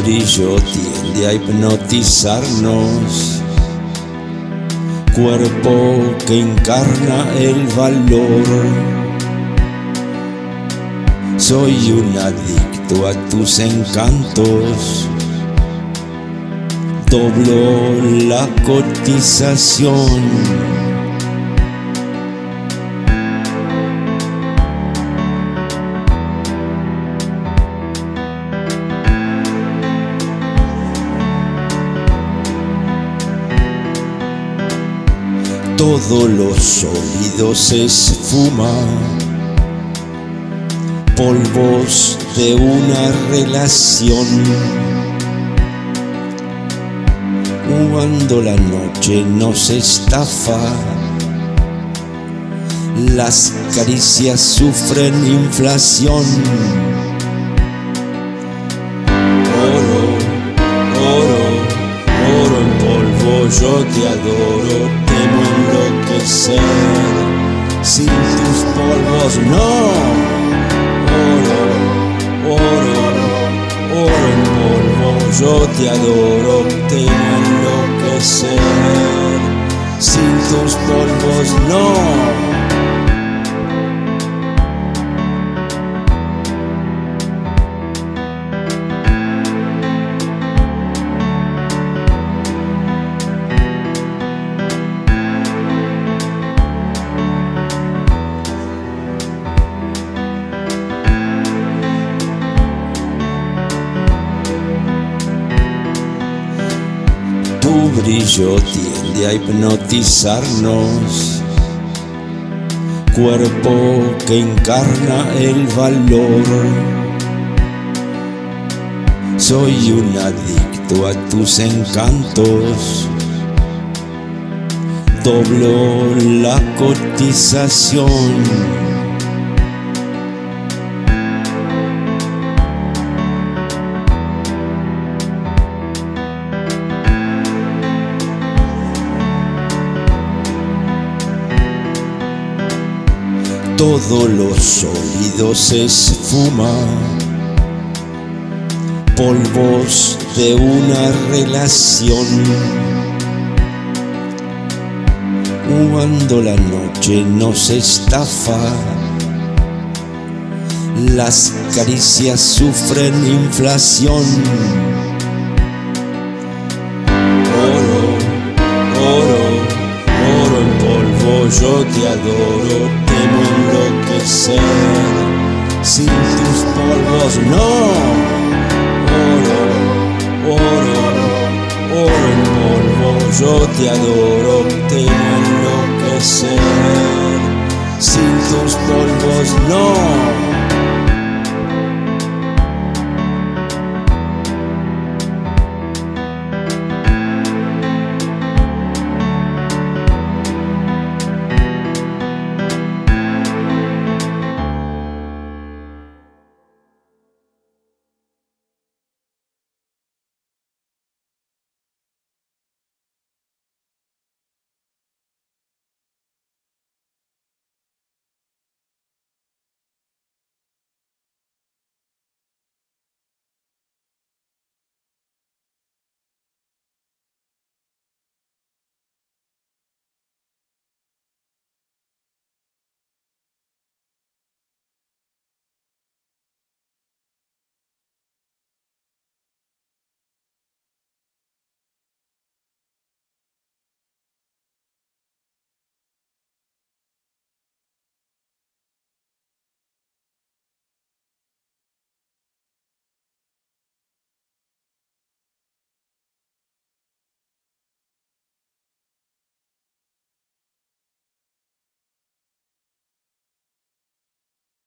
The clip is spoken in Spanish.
brillo tiende a hipnotizarnos, cuerpo que encarna el valor. Soy un adicto a tus encantos, doblo la cotización. Todo lo sólido se esfuma, polvos de una relación. Cuando la noche nos estafa, las caricias sufren inflación. Oro, oro, oro en polvo, yo te adoro, temo enloquecer sin tus polvos, no. Oro, oro, oro en polvo, yo te adoro, temo enloquecer sin tus polvos, no. Tu brillo tiende a hipnotizarnos, cuerpo que encarna el valor. Soy un adicto a tus encantos, doblo la cotización. Todo lo sólido se esfuma, polvos de una relación. Cuando la noche nos estafa, las caricias sufren inflación. Oro, oro, oro en polvo, yo te adoro, temo enloquecer sin tus polvos, no. Oro, oro, oro en polvo, yo te adoro, temo enloquecer sin tus polvos, no.